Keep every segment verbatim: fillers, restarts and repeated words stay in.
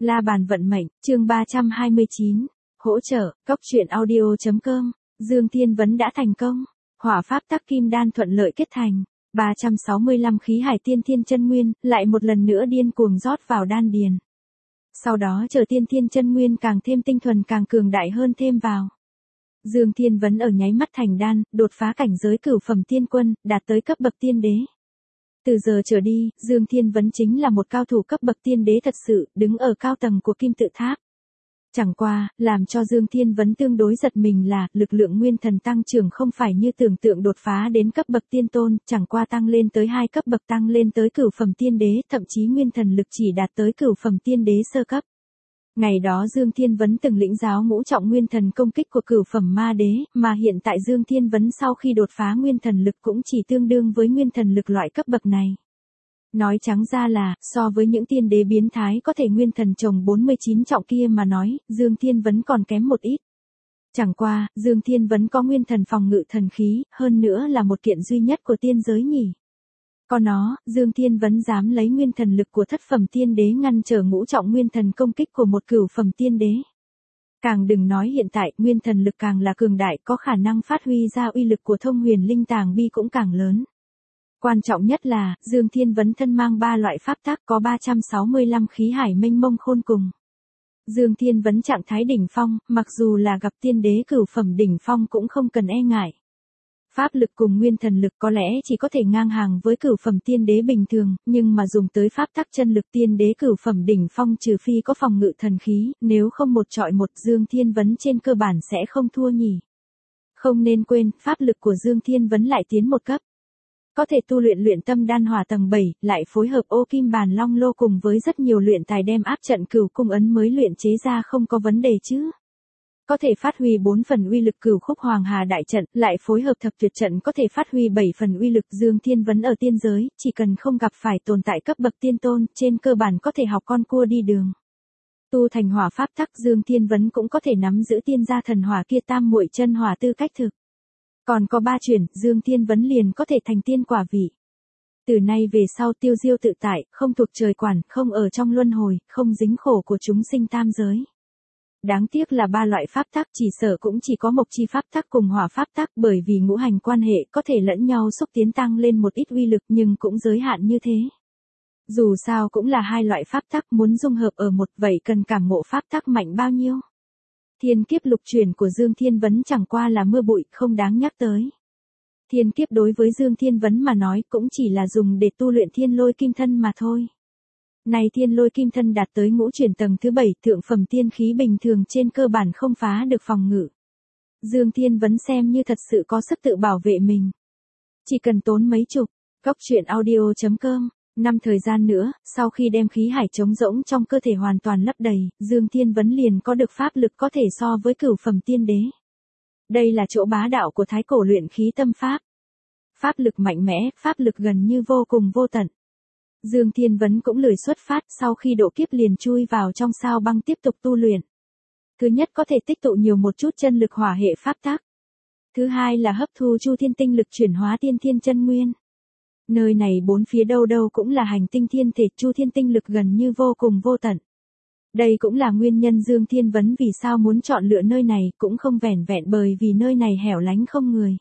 La bàn vận mệnh, chương ba trăm hai mươi chín. Hỗ trợ, cốc truyện audio chấm com. Dương Thiên Vấn đã thành công. Hỏa pháp tắc kim đan thuận lợi kết thành. ba trăm sáu mươi lăm khí hải tiên thiên chân nguyên, lại một lần nữa điên cuồng rót vào đan điền. Sau đó chờ tiên thiên chân nguyên càng thêm tinh thuần càng cường đại hơn thêm vào. Dương Thiên Vấn ở nháy mắt thành đan, đột phá cảnh giới cửu phẩm tiên quân, đạt tới cấp bậc tiên đế. Từ giờ trở đi, Dương Thiên Vấn chính là một cao thủ cấp bậc tiên đế thật sự, đứng ở cao tầng của kim tự tháp. Chẳng qua, làm cho Dương Thiên Vấn tương đối giật mình là, lực lượng nguyên thần tăng trưởng không phải như tưởng tượng đột phá đến cấp bậc tiên tôn, chẳng qua tăng lên tới hai cấp bậc tăng lên tới cửu phẩm tiên đế, thậm chí nguyên thần lực chỉ đạt tới cửu phẩm tiên đế sơ cấp. Ngày đó Dương Thiên Vấn từng lĩnh giáo ngũ trọng nguyên thần công kích của cửu phẩm ma đế, mà hiện tại Dương Thiên Vấn sau khi đột phá nguyên thần lực cũng chỉ tương đương với nguyên thần lực loại cấp bậc này. Nói trắng ra là, so với những tiên đế biến thái có thể nguyên thần trồng bốn mươi chín trọng kia mà nói, Dương Thiên Vấn còn kém một ít. Chẳng qua, Dương Thiên Vấn có nguyên thần phòng ngự thần khí, hơn nữa là một kiện duy nhất của tiên giới nhỉ. Có nó, Dương Thiên Vấn dám lấy nguyên thần lực của thất phẩm tiên đế ngăn trở ngũ trọng nguyên thần công kích của một cửu phẩm tiên đế. Càng đừng nói hiện tại, nguyên thần lực càng là cường đại, có khả năng phát huy ra uy lực của thông huyền linh tàng bi cũng càng lớn. Quan trọng nhất là, Dương Thiên Vấn thân mang ba loại pháp tắc có ba trăm sáu mươi lăm khí hải mênh mông khôn cùng. Dương Thiên Vấn trạng thái đỉnh phong, mặc dù là gặp tiên đế cửu phẩm đỉnh phong cũng không cần e ngại. Pháp lực cùng nguyên thần lực có lẽ chỉ có thể ngang hàng với cửu phẩm tiên đế bình thường, nhưng mà dùng tới pháp tắc chân lực tiên đế cửu phẩm đỉnh phong trừ phi có phòng ngự thần khí, nếu không một trọi một Dương Thiên Vấn trên cơ bản sẽ không thua nhỉ. Không nên quên, pháp lực của Dương Thiên Vấn lại tiến một cấp. Có thể tu luyện luyện tâm đan hỏa tầng bảy, lại phối hợp ô kim bàn long lô cùng với rất nhiều luyện tài đem áp trận cửu cung ấn mới luyện chế ra không có vấn đề chứ. Có thể phát huy bốn phần uy lực cửu khúc hoàng hà đại trận, lại phối hợp thập tuyệt trận có thể phát huy bảy phần uy lực. Dương Thiên Vấn ở tiên giới, chỉ cần không gặp phải tồn tại cấp bậc tiên tôn, trên cơ bản có thể học con cua đi đường. Tu thành hỏa pháp tắc Dương Thiên Vấn cũng có thể nắm giữ tiên gia thần hỏa kia tam muội chân hỏa tư cách thực. Còn có ba chuyển, Dương Thiên Vấn liền có thể thành tiên quả vị. Từ nay về sau tiêu diêu tự tại, không thuộc trời quản, không ở trong luân hồi, không dính khổ của chúng sinh tam giới. Đáng tiếc là ba loại pháp tắc chỉ sợ cũng chỉ có mộc chi pháp tắc cùng hỏa pháp tắc, bởi vì ngũ hành quan hệ có thể lẫn nhau xúc tiến tăng lên một ít uy lực nhưng cũng giới hạn như thế. Dù sao cũng là hai loại pháp tắc, muốn dung hợp ở một vậy cần cảm ngộ pháp tắc mạnh bao nhiêu. Thiên kiếp lục chuyển của Dương Thiên Vấn chẳng qua là mưa bụi, không đáng nhắc tới. Thiên kiếp đối với Dương Thiên Vấn mà nói cũng chỉ là dùng để tu luyện thiên lôi kim thân mà thôi. Này thiên lôi kim thân đạt tới ngũ chuyển tầng thứ bảy, thượng phẩm tiên khí bình thường trên cơ bản không phá được phòng ngự. Dương Thiên Vấn xem như thật sự có sức tự bảo vệ mình. Chỉ cần tốn mấy chục, cốc truyện audio chấm com. Năm thời gian nữa, sau khi đem khí hải trống rỗng trong cơ thể hoàn toàn lấp đầy, Dương Thiên Vấn liền có được pháp lực có thể so với cửu phẩm tiên đế. Đây là chỗ bá đạo của thái cổ luyện khí tâm pháp. Pháp lực mạnh mẽ, pháp lực gần như vô cùng vô tận. Dương Thiên Vấn cũng lười xuất phát, sau khi độ kiếp liền chui vào trong sao băng tiếp tục tu luyện. Thứ nhất có thể tích tụ nhiều một chút chân lực hỏa hệ pháp tắc. Thứ hai là hấp thu chu thiên tinh lực chuyển hóa tiên thiên chân nguyên. Nơi này bốn phía đâu đâu cũng là hành tinh thiên thể, chu thiên tinh lực gần như vô cùng vô tận. Đây cũng là nguyên nhân Dương Thiên Vấn vì sao muốn chọn lựa nơi này, cũng không vẻn vẹn bởi vì nơi này hẻo lánh không người.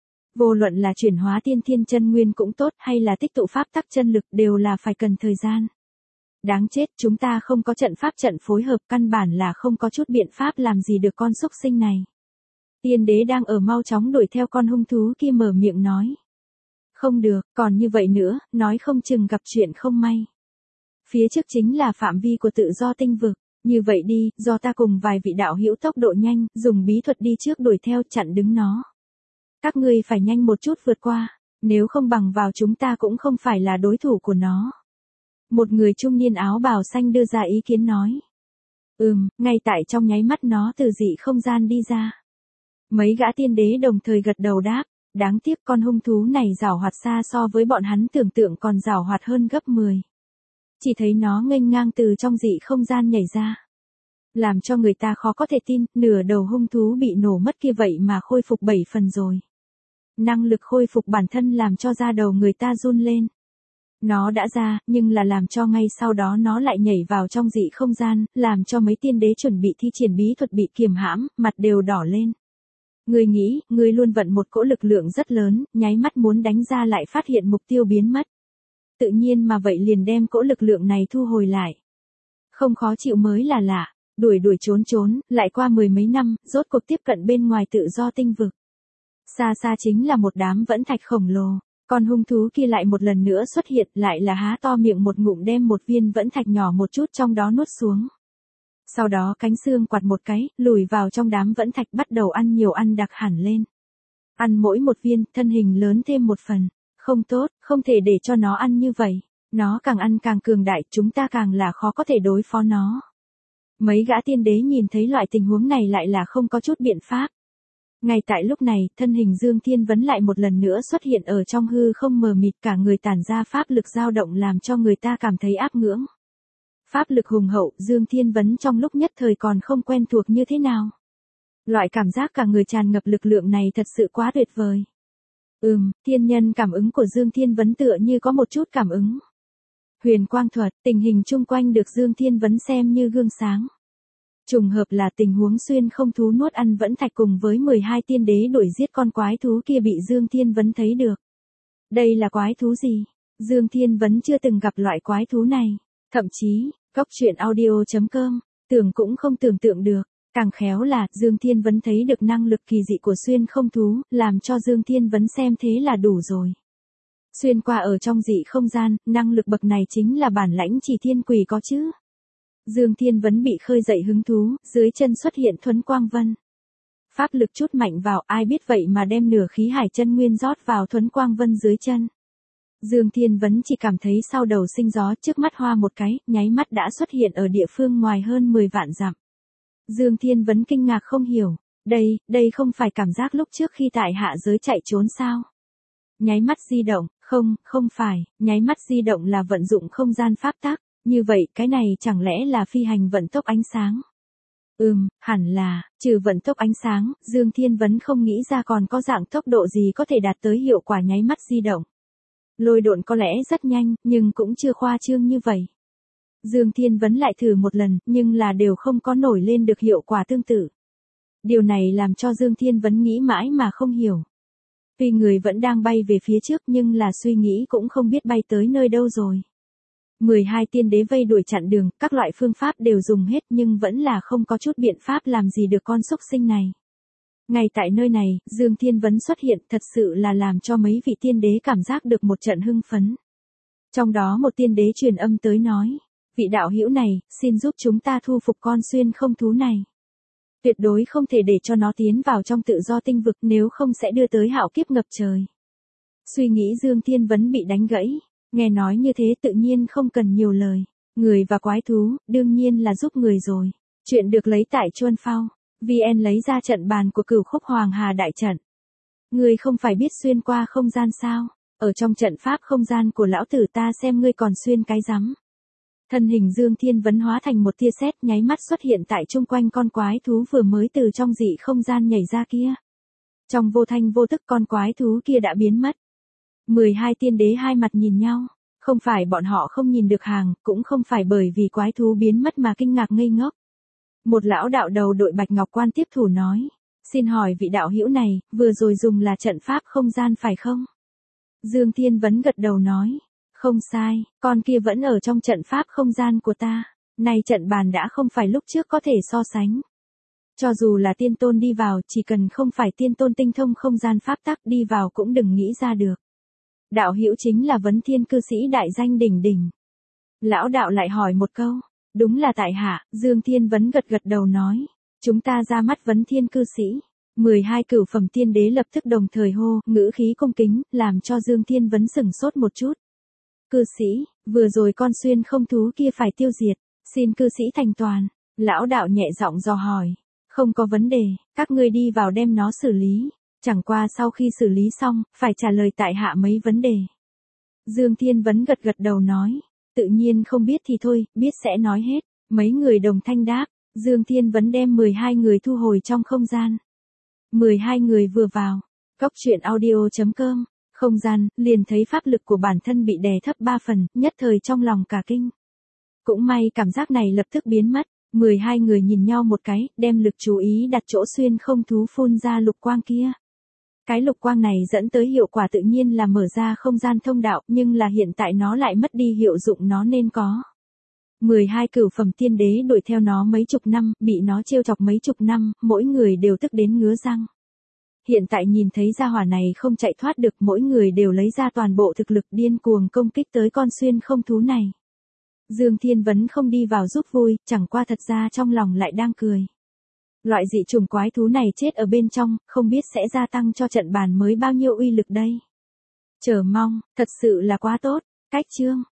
Vô luận là chuyển hóa tiên thiên chân nguyên cũng tốt hay là tích tụ pháp tắc chân lực đều là phải cần thời gian. Đáng chết, chúng ta không có trận pháp trận phối hợp, căn bản là không có chút biện pháp làm gì được con súc sinh này. Tiên đế đang ở mau chóng đuổi theo con hung thú kia mở miệng nói. Không được, còn như vậy nữa, nói không chừng gặp chuyện không may. Phía trước chính là phạm vi của tự do tinh vực, như vậy đi, do ta cùng vài vị đạo hữu tốc độ nhanh, dùng bí thuật đi trước đuổi theo chặn đứng nó. Các ngươi phải nhanh một chút vượt qua, nếu không bằng vào chúng ta cũng không phải là đối thủ của nó. Một người trung niên áo bào xanh đưa ra ý kiến nói. Ừm, ngay tại trong nháy mắt nó từ dị không gian đi ra. Mấy gã tiên đế đồng thời gật đầu đáp. Đáng tiếc con hung thú này giảo hoạt xa so với bọn hắn tưởng tượng còn giảo hoạt hơn gấp mười. Chỉ thấy nó nghênh ngang từ trong dị không gian nhảy ra. Làm cho người ta khó có thể tin, nửa đầu hung thú bị nổ mất kia vậy mà khôi phục bảy phần rồi. Năng lực khôi phục bản thân làm cho da đầu người ta run lên. Nó đã ra, nhưng là làm cho ngay sau đó nó lại nhảy vào trong dị không gian, làm cho mấy tiên đế chuẩn bị thi triển bí thuật bị kiềm hãm, mặt đều đỏ lên. Ngươi nghĩ, ngươi luôn vận một cỗ lực lượng rất lớn, nháy mắt muốn đánh ra lại phát hiện mục tiêu biến mất. Tự nhiên mà vậy liền đem cỗ lực lượng này thu hồi lại. Không khó chịu mới là lạ, đuổi đuổi trốn trốn, lại qua mười mấy năm, rốt cuộc tiếp cận bên ngoài tự do tinh vực. Xa xa chính là một đám vẫn thạch khổng lồ, con hung thú kia lại một lần nữa xuất hiện, lại là há to miệng một ngụm đem một viên vẫn thạch nhỏ một chút trong đó nuốt xuống. Sau đó cánh xương quạt một cái, lùi vào trong đám vẫn thạch bắt đầu ăn nhiều ăn đặc hẳn lên. Ăn mỗi một viên, thân hình lớn thêm một phần. Không tốt, không thể để cho nó ăn như vậy. Nó càng ăn càng cường đại, chúng ta càng là khó có thể đối phó nó. Mấy gã tiên đế nhìn thấy loại tình huống này lại là không có chút biện pháp. Ngay tại lúc này, thân hình Dương Thiên Vấn lại một lần nữa xuất hiện ở trong hư không mờ mịt, cả người tản ra pháp lực dao động làm cho người ta cảm thấy áp ngưỡng. Pháp lực hùng hậu, Dương Thiên Vấn trong lúc nhất thời còn không quen thuộc như thế nào. Loại cảm giác cả người tràn ngập lực lượng này thật sự quá tuyệt vời. Ừm, thiên nhân cảm ứng của Dương Thiên Vấn tựa như có một chút cảm ứng. Huyền quang thuật, tình hình chung quanh được Dương Thiên Vấn xem như gương sáng. Trùng hợp là tình huống xuyên không thú nuốt ăn vẫn thạch cùng với mười hai tiên đế đuổi giết con quái thú kia bị Dương Thiên Vấn thấy được. Đây là quái thú gì? Dương Thiên Vấn chưa từng gặp loại quái thú này. Thậm chí, Cóc Truyện Audio chấm com, tưởng cũng không tưởng tượng được. Càng khéo là, Dương Thiên Vấn thấy được năng lực kỳ dị của xuyên không thú, làm cho Dương Thiên Vấn xem thế là đủ rồi. Xuyên qua ở trong dị không gian, năng lực bậc này chính là bản lãnh chỉ thiên quỷ có chứ. Dương Thiên Vấn bị khơi dậy hứng thú, dưới chân xuất hiện thuấn quang vân. Pháp lực chút mạnh vào, ai biết vậy mà đem nửa khí hải chân nguyên rót vào thuấn quang vân dưới chân. Dương Thiên Vấn chỉ cảm thấy sau đầu sinh gió, trước mắt hoa một cái, nháy mắt đã xuất hiện ở địa phương ngoài hơn mười vạn dặm. Dương Thiên Vấn kinh ngạc không hiểu, đây, đây không phải cảm giác lúc trước khi tại hạ giới chạy trốn sao? Nháy mắt di động, không, không phải, nháy mắt di động là vận dụng không gian pháp tắc, như vậy cái này chẳng lẽ là phi hành vận tốc ánh sáng? Ừm, hẳn là, trừ vận tốc ánh sáng, Dương Thiên Vấn không nghĩ ra còn có dạng tốc độ gì có thể đạt tới hiệu quả nháy mắt di động. Lôi độn có lẽ rất nhanh, nhưng cũng chưa khoa trương như vậy. Dương Thiên Vấn lại thử một lần, nhưng là đều không có nổi lên được hiệu quả tương tự. Điều này làm cho Dương Thiên Vấn nghĩ mãi mà không hiểu. Tuy người vẫn đang bay về phía trước nhưng là suy nghĩ cũng không biết bay tới nơi đâu rồi. mười hai tiên đế vây đuổi chặn đường, các loại phương pháp đều dùng hết nhưng vẫn là không có chút biện pháp làm gì được con xúc sinh này. Ngay tại nơi này, Dương Thiên Vấn xuất hiện thật sự là làm cho mấy vị tiên đế cảm giác được một trận hưng phấn. Trong đó một tiên đế truyền âm tới nói, vị đạo hữu này, xin giúp chúng ta thu phục con xuyên không thú này. Tuyệt đối không thể để cho nó tiến vào trong tự do tinh vực nếu không sẽ đưa tới hạo kiếp ngập trời. Suy nghĩ Dương Thiên Vấn bị đánh gãy, nghe nói như thế tự nhiên không cần nhiều lời. Người và quái thú, đương nhiên là giúp người rồi. Chuyện được lấy tại Chuân Phao. vê en lấy ra trận bàn của Cửu Khúc Hoàng Hà đại trận. Ngươi không phải biết xuyên qua không gian sao? Ở trong trận pháp không gian của lão tử ta xem ngươi còn xuyên cái rắm. Thân hình Dương Thiên Vấn hóa thành một tia sét nháy mắt xuất hiện tại chung quanh con quái thú vừa mới từ trong dị không gian nhảy ra kia. Trong vô thanh vô tức con quái thú kia đã biến mất. mười hai tiên đế hai mặt nhìn nhau, không phải bọn họ không nhìn được hàng, cũng không phải bởi vì quái thú biến mất mà kinh ngạc ngây ngốc. Một lão đạo đầu đội bạch ngọc quan tiếp thủ nói, xin hỏi vị đạo hữu này, vừa rồi dùng là trận pháp không gian phải không? Dương Thiên Vấn gật đầu nói, không sai, con kia vẫn ở trong trận pháp không gian của ta, nay trận bàn đã không phải lúc trước có thể so sánh. Cho dù là tiên tôn đi vào, chỉ cần không phải tiên tôn tinh thông không gian pháp tắc đi vào cũng đừng nghĩ ra được. Đạo hữu chính là Vấn Thiên cư sĩ đại danh đỉnh đỉnh. Lão đạo lại hỏi một câu, đúng là tại hạ, Dương Thiên Vấn gật gật đầu nói, chúng ta ra mắt Vấn Thiên cư sĩ. mười hai cửu phẩm tiên đế lập tức đồng thời hô, ngữ khí cung kính, làm cho Dương Thiên Vấn sửng sốt một chút. Cư sĩ, vừa rồi con xuyên không thú kia phải tiêu diệt, xin cư sĩ thành toàn. Lão đạo nhẹ giọng dò hỏi, không có vấn đề, các ngươi đi vào đem nó xử lý. Chẳng qua sau khi xử lý xong, phải trả lời tại hạ mấy vấn đề. Dương Thiên Vấn gật gật đầu nói, tự nhiên không biết thì thôi, biết sẽ nói hết. Mấy người đồng thanh đáp, Dương Thiên Vấn đem mười hai người thu hồi trong không gian. mười hai người vừa vào, Cóc Truyện Audio chấm com, không gian, liền thấy pháp lực của bản thân bị đè thấp ba phần, nhất thời trong lòng cả kinh. Cũng may cảm giác này lập tức biến mất, mười hai người nhìn nhau một cái, đem lực chú ý đặt chỗ xuyên không thú phun ra lục quang kia. Cái lục quang này dẫn tới hiệu quả tự nhiên là mở ra không gian thông đạo, nhưng là hiện tại nó lại mất đi hiệu dụng nó nên có. mười hai cửu phẩm tiên đế đuổi theo nó mấy chục năm, bị nó trêu chọc mấy chục năm, mỗi người đều tức đến ngứa răng. Hiện tại nhìn thấy gia hỏa này không chạy thoát được, mỗi người đều lấy ra toàn bộ thực lực điên cuồng công kích tới con xuyên không thú này. Dương Thiên Vấn không đi vào giúp vui, chẳng qua thật ra trong lòng lại đang cười. Loại dị trùng quái thú này chết ở bên trong, không biết sẽ gia tăng cho trận bàn mới bao nhiêu uy lực đây. Chờ mong, thật sự là quá tốt, cách chương.